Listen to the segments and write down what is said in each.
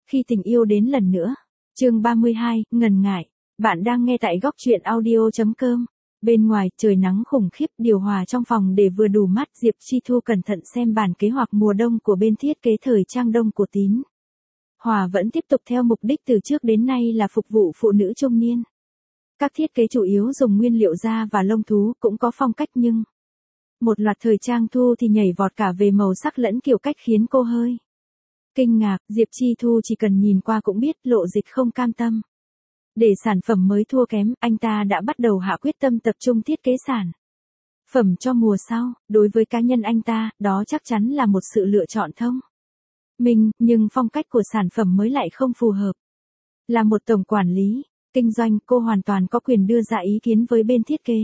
Khi tình yêu đến lần nữa. Chương 32, ngần ngại. Bạn đang nghe tại góc truyện audio.com. Bên ngoài, trời nắng khủng khiếp, điều hòa trong phòng để vừa đủ mát. Diệp Chi Thu cẩn thận xem bản kế hoạch mùa đông của bên thiết kế thời trang đông của Tín Hòa vẫn tiếp tục theo mục đích từ trước đến nay là phục vụ phụ nữ trung niên. Các thiết kế chủ yếu dùng nguyên liệu da và lông thú, cũng có phong cách nhưng một loạt thời trang thu thì nhảy vọt cả về màu sắc lẫn kiểu cách khiến cô hơi kinh ngạc. Diệp Chi Thu chỉ cần nhìn qua cũng biết Lộ Dịch không cam tâm để sản phẩm mới thua kém, anh ta đã bắt đầu hạ quyết tâm tập trung thiết kế sản phẩm cho mùa sau. Đối với cá nhân anh ta, đó chắc chắn là một sự lựa chọn thông minh, nhưng phong cách của sản phẩm mới lại không phù hợp. Là một tổng quản lý kinh doanh, cô hoàn toàn có quyền đưa ra ý kiến với bên thiết kế.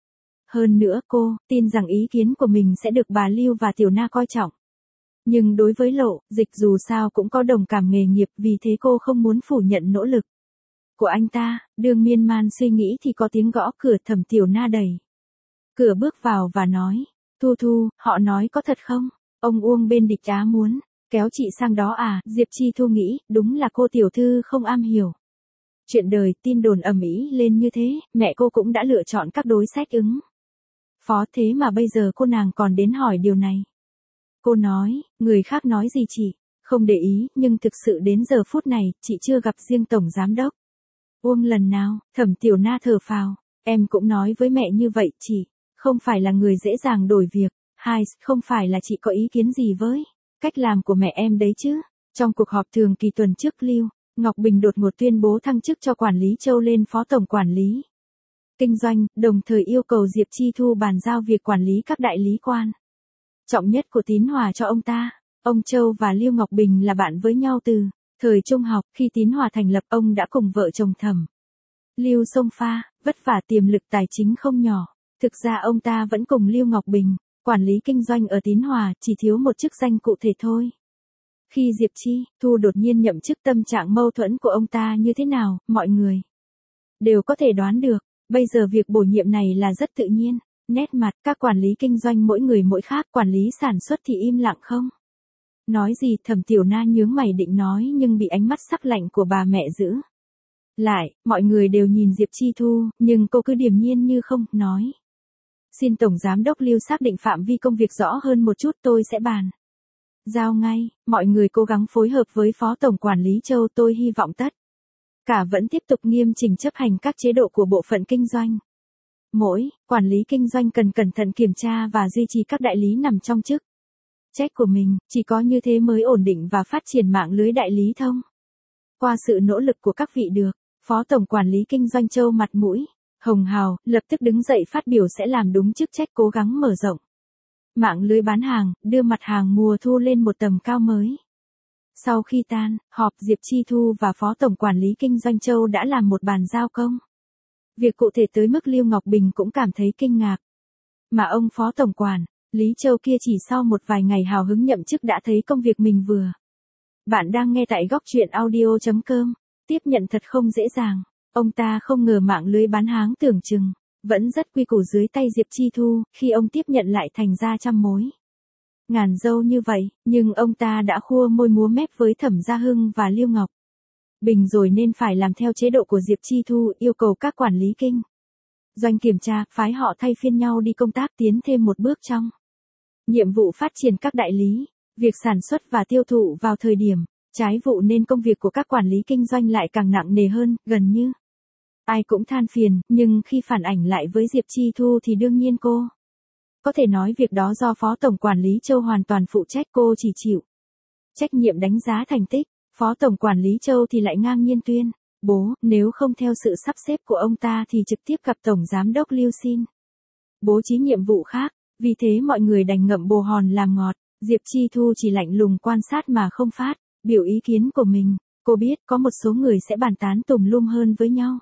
Hơn nữa cô tin rằng ý kiến của mình sẽ được bà Lưu và Tiểu Na coi trọng. Nhưng đối với Lộ Dịch dù sao cũng có đồng cảm nghề nghiệp, vì thế cô không muốn phủ nhận nỗ lực của anh ta. Đương miên man suy nghĩ thì có tiếng gõ cửa. Thẩm Tiểu Na đẩy cửa bước vào và nói, Thu Thu, họ nói có thật không? Ông Uông bên Địch Á muốn kéo chị sang đó à? Diệp Chi Thu nghĩ, đúng là cô tiểu thư không am hiểu chuyện đời, tin đồn ầm ĩ lên như thế, mẹ cô cũng đã lựa chọn các đối sách ứng phó, thế mà bây giờ cô nàng còn đến hỏi điều này. Cô nói, người khác nói gì chị không để ý, nhưng thực sự đến giờ phút này, chị chưa gặp riêng tổng giám đốc Uông lần nào. Thẩm Tiểu Na thở phào, em cũng nói với mẹ như vậy, chị không phải là người dễ dàng đổi việc. Hai, không phải là chị có ý kiến gì với cách làm của mẹ em đấy chứ. Trong cuộc họp thường kỳ tuần trước, Lưu Ngọc Bình đột ngột tuyên bố thăng chức cho quản lý Châu lên phó tổng quản lý kinh doanh, đồng thời yêu cầu Diệp Chi Thu bàn giao việc quản lý các đại lý quan trọng nhất của Tín Hòa cho ông ta. Ông Châu và Lưu Ngọc Bình là bạn với nhau từ thời trung học. Khi Tín Hòa thành lập, ông đã cùng vợ chồng Thẩm Lưu xông pha, vất vả, tiềm lực tài chính không nhỏ. Thực ra ông ta vẫn cùng Lưu Ngọc Bình quản lý kinh doanh ở Tín Hòa, chỉ thiếu một chức danh cụ thể thôi. Khi Diệp Chi Thu đột nhiên nhậm chức, tâm trạng mâu thuẫn của ông ta như thế nào, mọi người đều có thể đoán được. Bây giờ việc bổ nhiệm này là rất tự nhiên. Nét mặt các quản lý kinh doanh mỗi người mỗi khác, quản lý sản xuất thì im lặng không nói gì. Thẩm Tiểu Na nhướng mày định nói, nhưng bị ánh mắt sắc lạnh của bà mẹ giữ lại. Mọi người đều nhìn Diệp Chi Thu, nhưng cô cứ điềm nhiên như không, nói, xin tổng giám đốc Lưu xác định phạm vi công việc rõ hơn một chút, tôi sẽ bàn giao ngay. Mọi người cố gắng phối hợp với phó tổng quản lý Châu, tôi hy vọng tất cả vẫn tiếp tục nghiêm chỉnh chấp hành các chế độ của bộ phận kinh doanh. Mỗi quản lý kinh doanh cần cẩn thận kiểm tra và duy trì các đại lý nằm trong chức trách của mình, chỉ có như thế mới ổn định và phát triển mạng lưới đại lý thông qua sự nỗ lực của các vị được. Phó tổng quản lý kinh doanh Châu mặt mũi hồng hào, lập tức đứng dậy phát biểu sẽ làm đúng chức trách, cố gắng mở rộng mạng lưới bán hàng, đưa mặt hàng mùa thu lên một tầm cao mới. Sau khi tan họp, Diệp Chi Thu và phó tổng quản lý kinh doanh Châu đã làm một bàn giao công việc cụ thể tới mức Lưu Ngọc Bình cũng cảm thấy kinh ngạc. Mà ông phó tổng quản lý Châu kia chỉ sau một vài ngày hào hứng nhậm chức đã thấy công việc mình vừa. Bạn đang nghe tại góc truyện audio.com. Tiếp nhận thật không dễ dàng. Ông ta không ngờ mạng lưới bán hàng tưởng chừng vẫn rất quy củ dưới tay Diệp Chi Thu, khi ông tiếp nhận lại thành ra trăm mối ngàn dâu như vậy. Nhưng ông ta đã khua môi múa mép với Thẩm Gia Hưng và Lưu Ngọc Bình rồi, nên phải làm theo chế độ của Diệp Chi Thu, yêu cầu các quản lý kinh doanh kiểm tra, phái họ thay phiên nhau đi công tác, tiến thêm một bước trong nhiệm vụ phát triển các đại lý, việc sản xuất và tiêu thụ vào thời điểm trái vụ, nên công việc của các quản lý kinh doanh lại càng nặng nề hơn. Gần như ai cũng than phiền, nhưng khi phản ảnh lại với Diệp Chi Thu thì đương nhiên cô có thể nói việc đó do phó tổng quản lý Châu hoàn toàn phụ trách, cô chỉ chịu trách nhiệm đánh giá thành tích. Phó tổng quản lý Châu thì lại ngang nhiên tuyên bố, nếu không theo sự sắp xếp của ông ta thì trực tiếp gặp tổng giám đốc Lưu xin bố trí nhiệm vụ khác. Vì thế mọi người đành ngậm bồ hòn làm ngọt. Diệp Chi Thu chỉ lạnh lùng quan sát mà không phát biểu ý kiến của mình. Cô biết có một số người sẽ bàn tán tùm lum hơn với nhau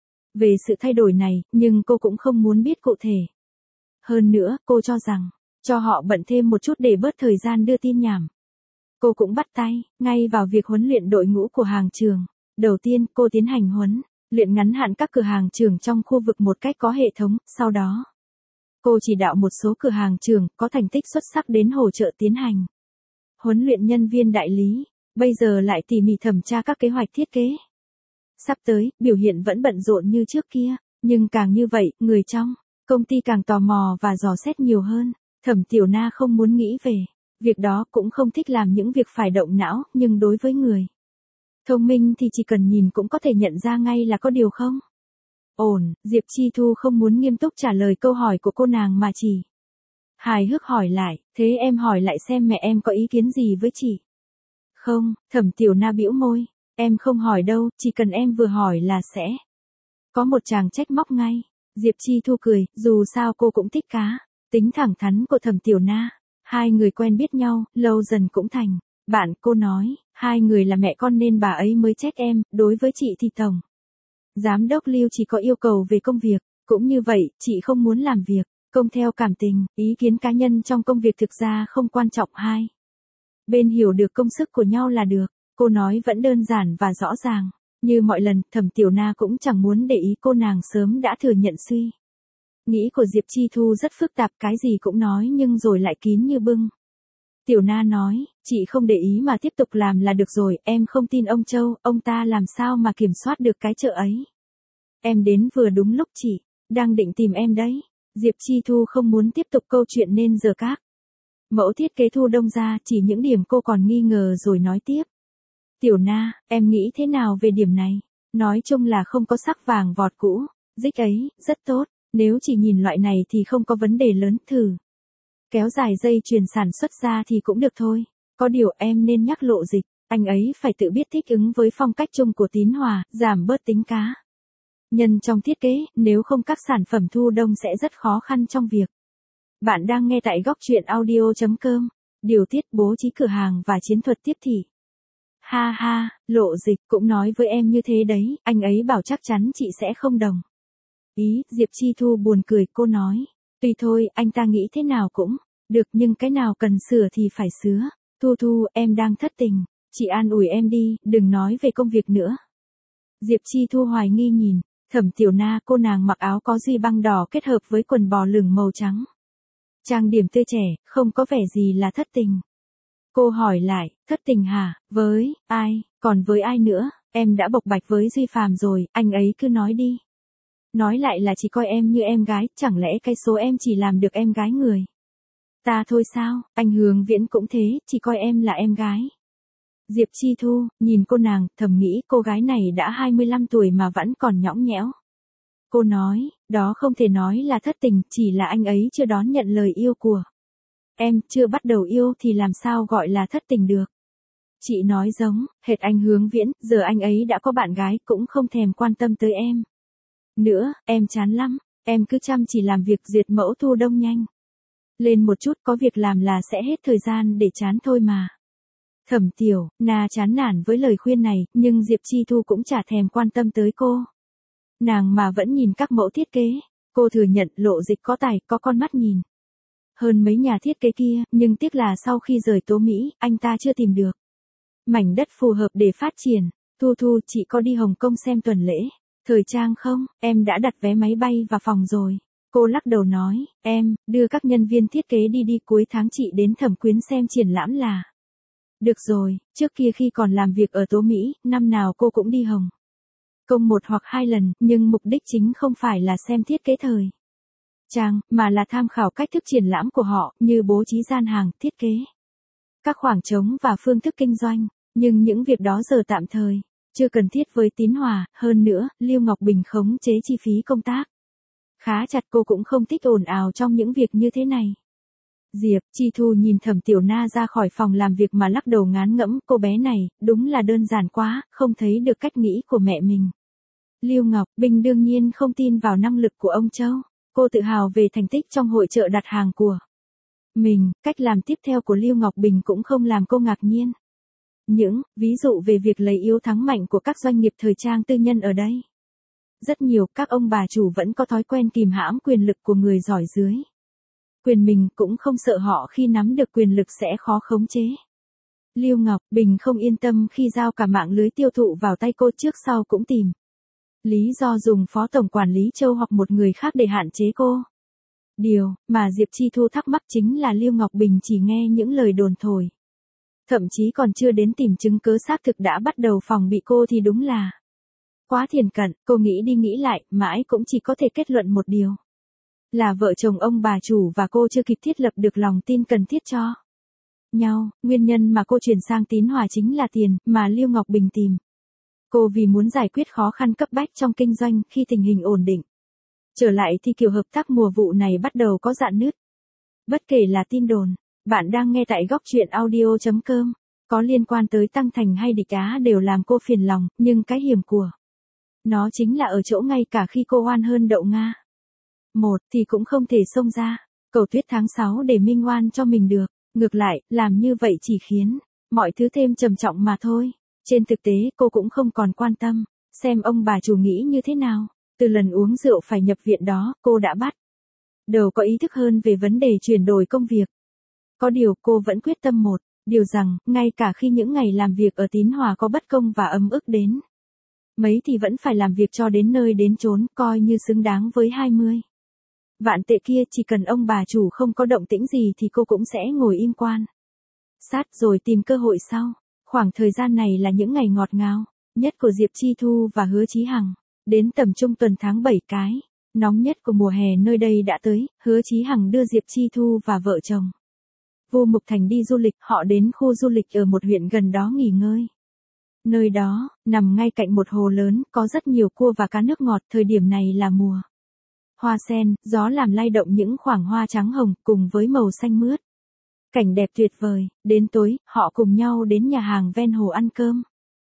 về sự thay đổi này, nhưng cô cũng không muốn biết cụ thể. Hơn nữa, cô cho rằng cho họ bận thêm một chút để bớt thời gian đưa tin nhảm. Cô cũng bắt tay ngay vào việc huấn luyện đội ngũ của hàng trường. Đầu tiên, cô tiến hành huấn luyện ngắn hạn các cửa hàng trưởng trong khu vực một cách có hệ thống. Sau đó, cô chỉ đạo một số cửa hàng trưởng có thành tích xuất sắc đến hỗ trợ tiến hành huấn luyện nhân viên đại lý. Bây giờ lại tỉ mỉ thẩm tra các kế hoạch thiết kế. Sắp tới, biểu hiện vẫn bận rộn như trước kia, nhưng càng như vậy, người trong công ty càng tò mò và dò xét nhiều hơn. Thẩm Tiểu Na không muốn nghĩ về việc đó, cũng không thích làm những việc phải động não, nhưng đối với người thông minh thì chỉ cần nhìn cũng có thể nhận ra ngay là có điều không ổn. Diệp Chi Thu không muốn nghiêm túc trả lời câu hỏi của cô nàng mà chỉ hài hước hỏi lại, thế em hỏi lại xem mẹ em có ý kiến gì với chị? Không, Thẩm Tiểu Na bĩu môi, em không hỏi đâu, chỉ cần em vừa hỏi là sẽ có một chàng trách móc ngay. Diệp Chi Thu cười, dù sao cô cũng thích cá tính thẳng thắn của Thẩm Tiểu Na. Hai người quen biết nhau, lâu dần cũng thành bạn. Cô nói, hai người là mẹ con nên bà ấy mới trách em, đối với chị thì tổng giám đốc Lưu chỉ có yêu cầu về công việc, cũng như vậy, chị không muốn làm việc công theo cảm tình, ý kiến cá nhân trong công việc thực ra không quan trọng, hai bên hiểu được công sức của nhau là được. Cô nói vẫn đơn giản và rõ ràng. Như mọi lần, Thẩm Tiểu Na cũng chẳng muốn để ý, cô nàng sớm đã thừa nhận suy nghĩ của Diệp Chi Thu rất phức tạp, cái gì cũng nói nhưng rồi lại kín như bưng. Tiểu Na nói, chị không để ý mà tiếp tục làm là được rồi, em không tin ông Châu, ông ta làm sao mà kiểm soát được cái chợ ấy. Em đến vừa đúng lúc, chị đang định tìm em đấy. Diệp Chi Thu không muốn tiếp tục câu chuyện nên giờ các mẫu thiết kế thu đông ra, chỉ những điểm cô còn nghi ngờ rồi nói tiếp. Tiểu Na, em nghĩ thế nào về điểm này? Nói chung là không có sắc vàng vọt cũ, dích ấy, rất tốt. Nếu chỉ nhìn loại này thì không có vấn đề lớn, thử kéo dài dây chuyền sản xuất ra thì cũng được thôi. Có điều em nên nhắc Lộ Dịch, anh ấy phải tự biết thích ứng với phong cách chung của Tín Hòa, giảm bớt tính cá nhân trong thiết kế, nếu không các sản phẩm thu đông sẽ rất khó khăn trong việc. Bạn đang nghe tại góc truyện audio.com. Điều tiết bố trí cửa hàng và chiến thuật tiếp thị. Ha ha, Lộ Dịch cũng nói với em như thế đấy, anh ấy bảo chắc chắn chị sẽ không đồng ý. Diệp Chi Thu buồn cười, cô nói, tùy thôi, anh ta nghĩ thế nào cũng được, nhưng cái nào cần sửa thì phải sửa. Thu Thu, em đang thất tình, chị an ủi em đi, đừng nói về công việc nữa. Diệp Chi Thu hoài nghi nhìn Thẩm Tiểu Na, cô nàng mặc áo có duy băng đỏ kết hợp với quần bò lửng màu trắng, trang điểm tươi trẻ, không có vẻ gì là thất tình. Cô hỏi lại, thất tình hả? Với ai? Còn với ai nữa? Em đã bộc bạch với Duy Phàm rồi, anh ấy cứ nói đi. Nói lại là chỉ coi em như em gái, chẳng lẽ cái số em chỉ làm được em gái người ta thôi sao? Anh Hướng Viễn cũng thế, chỉ coi em là em gái. Diệp Chi Thu nhìn cô nàng, thầm nghĩ cô gái này đã 25 tuổi mà vẫn còn nhõng nhẽo. Cô nói, đó không thể nói là thất tình, chỉ là anh ấy chưa đón nhận lời yêu của em, chưa bắt đầu yêu thì làm sao gọi là thất tình được. Chị nói giống hệt anh Hướng Viễn, giờ anh ấy đã có bạn gái cũng không thèm quan tâm tới em nữa, em chán lắm. Em cứ chăm chỉ làm việc duyệt mẫu thu đông nhanh lên một chút, có việc làm là sẽ hết thời gian để chán thôi mà. Thẩm Tiểu Na chán nản với lời khuyên này, nhưng Diệp Chi Thu cũng chả thèm quan tâm tới cô nàng mà vẫn nhìn các mẫu thiết kế. Cô thừa nhận Lộ Dịch có tài, có con mắt nhìn hơn mấy nhà thiết kế kia, nhưng tiếc là sau khi rời Tố Mỹ, anh ta chưa tìm được mảnh đất phù hợp để phát triển. Thu Thu, chị có đi Hồng Kông xem tuần lễ thời trang không? Em đã đặt vé máy bay và phòng rồi. Cô lắc đầu nói, em đưa các nhân viên thiết kế đi cuối tháng chị đến Thẩm Quyến xem triển lãm là được rồi. Trước kia khi còn làm việc ở Tố Mỹ, năm nào cô cũng đi Hồng Kông 1 hoặc 2 lần, nhưng mục đích chính không phải là xem thiết kế thời trang, mà là tham khảo cách thức triển lãm của họ, như bố trí gian hàng, thiết kế các khoảng trống và phương thức kinh doanh. Nhưng những việc đó giờ tạm thời chưa cần thiết với Tín Hòa, hơn nữa, Lưu Ngọc Bình khống chế chi phí công tác khá chặt, cô cũng không thích ồn ào trong những việc như thế này. Diệp Chi Thu nhìn Thẩm Tiểu Na ra khỏi phòng làm việc mà lắc đầu ngán ngẫm, cô bé này, đúng là đơn giản quá, không thấy được cách nghĩ của mẹ mình. Lưu Ngọc Bình đương nhiên không tin vào năng lực của ông Châu. Cô tự hào về thành tích trong hội chợ đặt hàng của mình, cách làm tiếp theo của Lưu Ngọc Bình cũng không làm cô ngạc nhiên. Những ví dụ về việc lấy yếu thắng mạnh của các doanh nghiệp thời trang tư nhân ở đây. Rất nhiều các ông bà chủ vẫn có thói quen kìm hãm quyền lực của người giỏi dưới quyền mình, cũng không sợ họ khi nắm được quyền lực sẽ khó khống chế. Lưu Ngọc Bình không yên tâm khi giao cả mạng lưới tiêu thụ vào tay cô, trước sau cũng tìm lý do dùng phó tổng quản lý Châu hoặc một người khác để hạn chế cô. Điều mà Diệp Chi Thu thắc mắc chính là Lưu Ngọc Bình chỉ nghe những lời đồn thổi Thậm chí còn chưa đến tìm chứng cứ xác thực đã bắt đầu phòng bị cô thì đúng là quá thiển cận. Cô nghĩ đi nghĩ lại, mãi cũng chỉ có thể kết luận một điều. Là vợ chồng ông bà chủ và cô chưa kịp thiết lập được lòng tin cần thiết cho nhau. Nguyên nhân mà cô chuyển sang Tín Hòa chính là tiền mà Lưu Ngọc Bình tìm cô vì muốn giải quyết khó khăn cấp bách trong kinh doanh. Khi tình hình ổn định trở lại thì kiểu hợp tác mùa vụ này bắt đầu có rạn nứt. Bất kể là tin đồn bạn đang nghe tại góc truyện audio.com có liên quan tới Tăng Thành hay Địch Á đều làm cô phiền lòng, nhưng cái hiểm của nó chính là ở chỗ ngay cả khi cô oan hơn Đậu Nga một thì cũng không thể xông ra cầu Tuyết tháng 6 để minh oan cho mình được. Ngược lại, làm như vậy chỉ khiến mọi thứ thêm trầm trọng mà thôi. Trên thực tế cô cũng không còn quan tâm xem ông bà chủ nghĩ như thế nào. Từ lần uống rượu phải nhập viện đó, cô đã bắt đầu có ý thức hơn về vấn đề chuyển đổi công việc. Có điều cô vẫn quyết tâm một điều rằng, ngay cả khi những ngày làm việc ở Tín Hòa có bất công và ấm ức đến mấy thì vẫn phải làm việc cho đến nơi đến chốn, coi như xứng đáng với 20 vạn tệ kia. Chỉ cần ông bà chủ không có động tĩnh gì thì cô cũng sẽ ngồi im quan sát rồi tìm cơ hội sau. Khoảng thời gian này là những ngày ngọt ngào nhất của Diệp Chi Thu và Hứa Chí Hằng. Đến tầm trung tuần tháng 7, cái nóng nhất của mùa hè nơi đây đã tới. Hứa Chí Hằng đưa Diệp Chi Thu và vợ chồng Vu Mục Thành đi du lịch. Họ đến khu du lịch ở một huyện gần đó nghỉ ngơi. Nơi đó nằm ngay cạnh một hồ lớn, có rất nhiều cua và cá nước ngọt. Thời điểm này là mùa hoa sen, gió làm lay động những khoảng hoa trắng hồng cùng với màu xanh mướt. Cảnh đẹp tuyệt vời. Đến tối, họ cùng nhau đến nhà hàng ven hồ ăn cơm.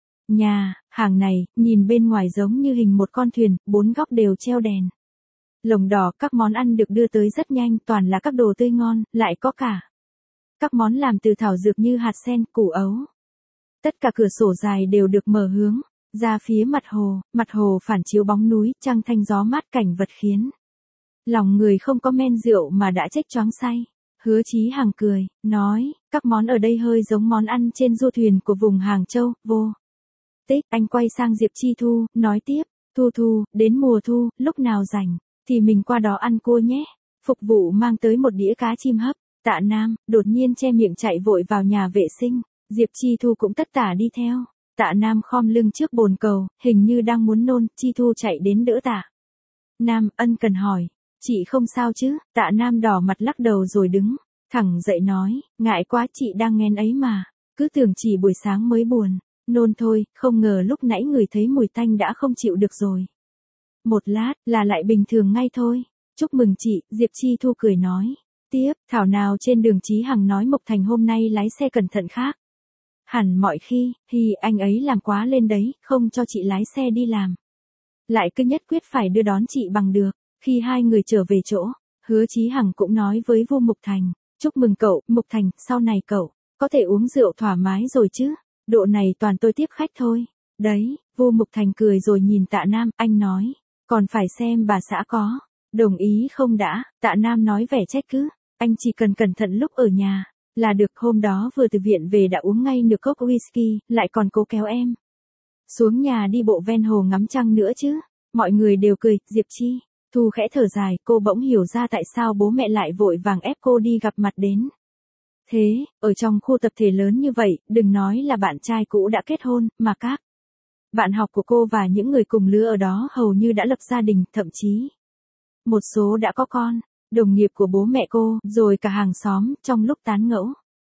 Nhà hàng này nhìn bên ngoài giống như hình một con thuyền, bốn góc đều treo đèn lồng đỏ. Các món ăn được đưa tới rất nhanh, toàn là các đồ tươi ngon, lại có cả các món làm từ thảo dược như hạt sen, củ ấu. Tất cả cửa sổ dài đều được mở hướng ra phía mặt hồ phản chiếu bóng núi, trăng thanh gió mát, cảnh vật khiến lòng người không có men rượu mà đã chết choáng say. Hứa Chí Hằng cười, nói, các món ở đây hơi giống món ăn trên du thuyền của vùng Hàng Châu. Vô tích, anh quay sang Diệp Chi Thu, nói tiếp, Thu, đến mùa thu, lúc nào rảnh thì mình qua đó ăn cua nhé. Phục vụ mang tới một đĩa cá chim hấp. Tạ Nam đột nhiên che miệng chạy vội vào nhà vệ sinh. Diệp Chi Thu cũng tất tả đi theo. Tạ Nam khom lưng trước bồn cầu, hình như đang muốn nôn. Chi Thu chạy đến đỡ Tạ Nam, ân cần hỏi, chị không sao chứ? Tạ Nam đỏ mặt lắc đầu rồi đứng thẳng dậy nói, ngại quá, chị đang nghén ấy mà. Cứ tưởng chỉ buổi sáng mới buồn nôn thôi, không ngờ lúc nãy ngửi thấy mùi tanh đã không chịu được rồi. Một lát là lại bình thường ngay thôi. Chúc mừng chị, Diệp Chi Thu cười nói. Tiếp, thảo nào trên đường Chí Hằng nói Mộc Thành hôm nay lái xe cẩn thận khác hẳn mọi khi. Anh ấy làm quá lên đấy, không cho chị lái xe đi làm. Lại cứ nhất quyết phải đưa đón chị bằng được. Khi hai người trở về chỗ, Hứa Chí Hằng cũng nói với Vu Mục Thành, chúc mừng cậu, Mục Thành, sau này cậu có thể uống rượu thoải mái rồi chứ? Độ này toàn tôi tiếp khách thôi. Đấy, Vu Mục Thành cười rồi nhìn Tạ Nam, anh nói, còn phải xem bà xã có đồng ý không đã. Tạ Nam nói vẻ trách cứ, anh chỉ cần cẩn thận lúc ở nhà là được. Hôm đó vừa từ viện về đã uống ngay nửa cốc whisky, lại còn cố kéo em xuống nhà đi bộ ven hồ ngắm trăng nữa chứ. Mọi người đều cười. Diệp Chi Thu khẽ thở dài, cô bỗng hiểu ra tại sao bố mẹ lại vội vàng ép cô đi gặp mặt đến thế. Ở trong khu tập thể lớn như vậy, đừng nói là bạn trai cũ đã kết hôn, mà các bạn học của cô và những người cùng lứa ở đó hầu như đã lập gia đình, thậm chí một số đã có con. Đồng nghiệp của bố mẹ cô, rồi cả hàng xóm, trong lúc tán gẫu.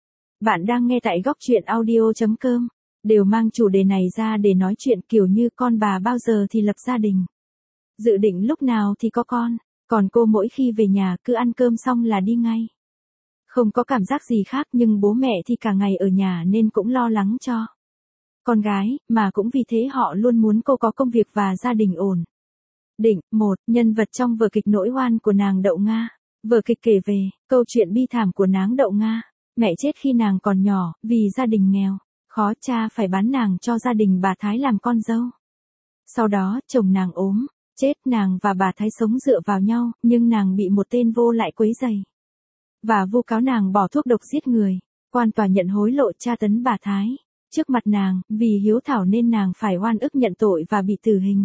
Bạn đang nghe tại góc truyện audio.com, đều mang chủ đề này ra để nói chuyện, kiểu như con bà bao giờ thì lập gia đình, dự định lúc nào thì có con, còn cô mỗi khi về nhà cứ ăn cơm xong là đi ngay. Không có cảm giác gì khác, nhưng bố mẹ thì cả ngày ở nhà nên cũng lo lắng cho con gái, mà cũng vì thế họ luôn muốn cô có công việc và gia đình ổn định. Một nhân vật trong vở kịch Nỗi oan của nàng Đậu Nga. Vở kịch kể về câu chuyện bi thảm của nàng Đậu Nga. Mẹ chết khi nàng còn nhỏ, vì gia đình nghèo khó, cha phải bán nàng cho gia đình bà Thái làm con dâu. Sau đó chồng nàng ốm chết, nàng và bà Thái sống dựa vào nhau, nhưng nàng bị một tên vô lại quấy rầy và vu cáo nàng bỏ thuốc độc giết người. Quan tòa nhận hối lộ tra tấn bà Thái trước mặt nàng, vì hiếu thảo nên nàng phải oan ức nhận tội và bị tử hình.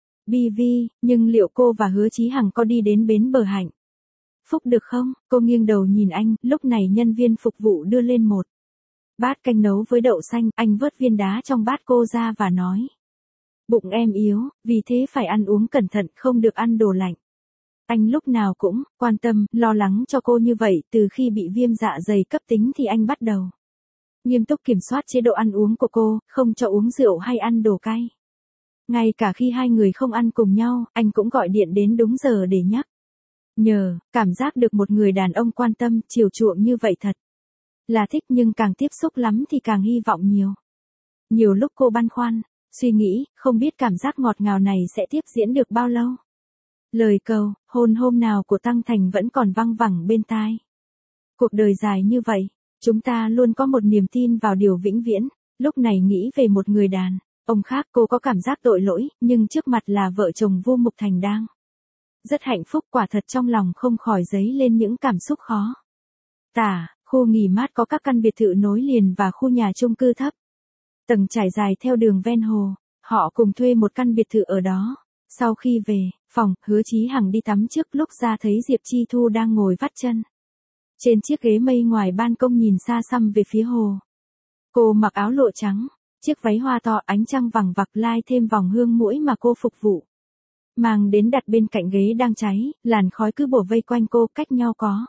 BV, nhưng liệu cô và Hứa Chí Hằng có đi đến bến bờ hạnh phúc được không? Cô nghiêng đầu nhìn anh, lúc này nhân viên phục vụ đưa lên một Bát canh nấu với đậu xanh, anh vớt viên đá trong bát cô ra và nói. Bụng em yếu, vì thế phải ăn uống cẩn thận, không được ăn đồ lạnh. Anh lúc nào cũng quan tâm, lo lắng cho cô như vậy, từ khi bị viêm dạ dày cấp tính thì anh bắt đầu nghiêm túc kiểm soát chế độ ăn uống của cô, không cho uống rượu hay ăn đồ cay. Ngay cả khi hai người không ăn cùng nhau, anh cũng gọi điện đến đúng giờ để nhắc. Nhờ, cảm giác được một người đàn ông quan tâm, chiều chuộng như vậy thật là thích, nhưng càng tiếp xúc lắm thì càng hy vọng nhiều. Nhiều lúc cô băn khoăn, suy nghĩ, không biết cảm giác ngọt ngào này sẽ tiếp diễn được bao lâu. Lời cầu, hôn hôm nào của Tăng Thành vẫn còn văng vẳng bên tai. Cuộc đời dài như vậy, chúng ta luôn có một niềm tin vào điều vĩnh viễn. Lúc này nghĩ về một người đàn ông khác, cô có cảm giác tội lỗi, nhưng trước mặt là vợ chồng Vu Mục Thành đang rất hạnh phúc, quả thật trong lòng không khỏi dấy lên những cảm xúc khó tả. Khu nghỉ mát có các căn biệt thự nối liền và khu nhà chung cư thấp tầng trải dài theo đường ven hồ. Họ cùng thuê một căn biệt thự ở đó. Sau khi về phòng, Hứa Chí Hằng đi tắm trước, lúc ra thấy Diệp Chi Thu đang ngồi vắt chân trên chiếc ghế mây ngoài ban công nhìn xa xăm về phía hồ. Cô mặc áo lụa trắng, chiếc váy hoa to, ánh trăng vằng vặc lai thêm vòng hương mũi mà cô phục vụ mang đến đặt bên cạnh ghế đang cháy, làn khói cứ bủa vây quanh cô, cách nhau có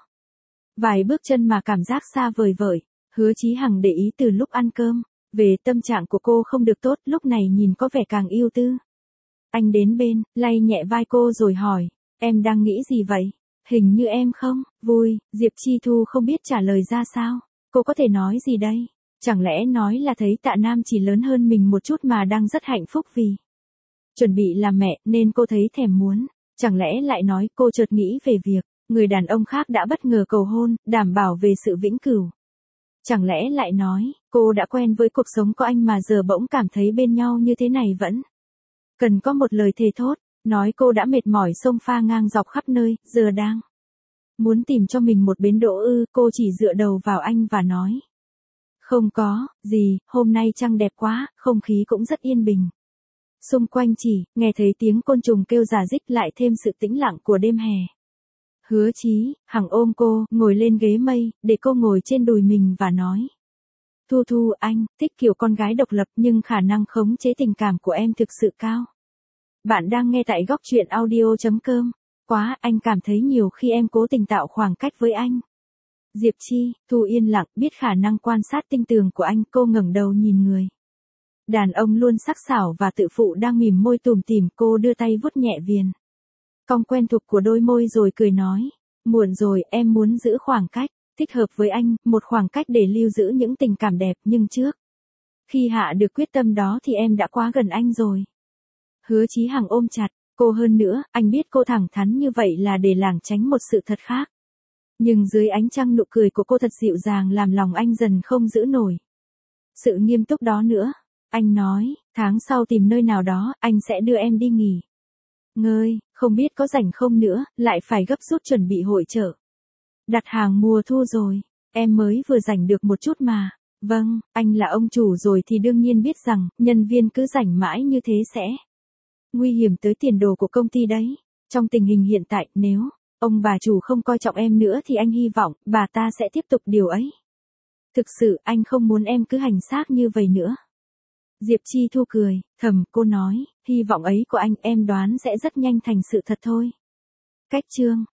vài bước chân mà cảm giác xa vời vợi. Hứa Chí Hằng để ý từ lúc ăn cơm, về tâm trạng của cô không được tốt, lúc này nhìn có vẻ càng ưu tư. Anh đến bên, lay nhẹ vai cô rồi hỏi, em đang nghĩ gì vậy? Hình như em không vui. Diệp Chi Thu không biết trả lời ra sao. Cô có thể nói gì đây? Chẳng lẽ nói là thấy Tạ Nam chỉ lớn hơn mình một chút mà đang rất hạnh phúc vì chuẩn bị làm mẹ nên cô thấy thèm muốn. Chẳng lẽ lại nói, cô chợt nghĩ về việc người đàn ông khác đã bất ngờ cầu hôn, đảm bảo về sự vĩnh cửu. Chẳng lẽ lại nói, cô đã quen với cuộc sống của anh mà giờ bỗng cảm thấy bên nhau như thế này vẫn cần có một lời thề thốt, nói cô đã mệt mỏi xông pha ngang dọc khắp nơi, giờ đang muốn tìm cho mình một bến đỗ ư. Cô chỉ dựa đầu vào anh và nói. Không có gì, hôm nay trăng đẹp quá, không khí cũng rất yên bình. Xung quanh chỉ nghe thấy tiếng côn trùng kêu rả rích, lại thêm sự tĩnh lặng của đêm hè. Hứa Chí Hằng ôm cô, ngồi lên ghế mây, để cô ngồi trên đùi mình và nói. Thu Thu, anh thích kiểu con gái độc lập, nhưng khả năng khống chế tình cảm của em thực sự cao. Bạn đang nghe tại góc truyện audio.com. Quá, anh cảm thấy nhiều khi em cố tình tạo khoảng cách với anh. Diệp Chi Thu yên lặng, biết khả năng quan sát tinh tường của anh. Cô ngẩng đầu nhìn người đàn ông luôn sắc sảo và tự phụ đang mỉm môi tủm tỉm. Cô đưa tay vuốt nhẹ viền cong quen thuộc của đôi môi rồi cười nói. Muộn rồi, em muốn giữ khoảng cách thích hợp với anh, một khoảng cách để lưu giữ những tình cảm đẹp, nhưng trước khi hạ được quyết tâm đó thì em đã quá gần anh rồi. Hứa Chí Hằng ôm chặt cô hơn nữa, anh biết cô thẳng thắn như vậy là để lảng tránh một sự thật khác. Nhưng dưới ánh trăng, nụ cười của cô thật dịu dàng làm lòng anh dần không giữ nổi sự nghiêm túc đó nữa. Anh nói, tháng sau tìm nơi nào đó, anh sẽ đưa em đi nghỉ ngơi, không biết có rảnh không nữa, lại phải gấp rút chuẩn bị hội chợ đặt hàng mùa thu rồi. Em mới vừa rảnh được một chút mà. Vâng, anh là ông chủ rồi thì đương nhiên biết rằng, nhân viên cứ rảnh mãi như thế sẽ nguy hiểm tới tiền đồ của công ty đấy. Trong tình hình hiện tại, nếu ông bà chủ không coi trọng em nữa thì anh hy vọng bà ta sẽ tiếp tục điều ấy. Thực sự anh không muốn em cứ hành xác như vậy nữa. Diệp Chi Thu cười thầm, cô nói, hy vọng ấy của anh em đoán sẽ rất nhanh thành sự thật thôi. Cách chương